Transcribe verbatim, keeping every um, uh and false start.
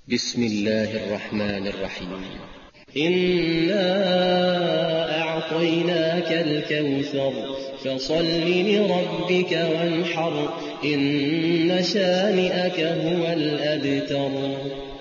بسم الله الرحمن الرحيم إنا أعطيناك الكوثر فصل لربك وانحر إن شانئك هو الأبتر.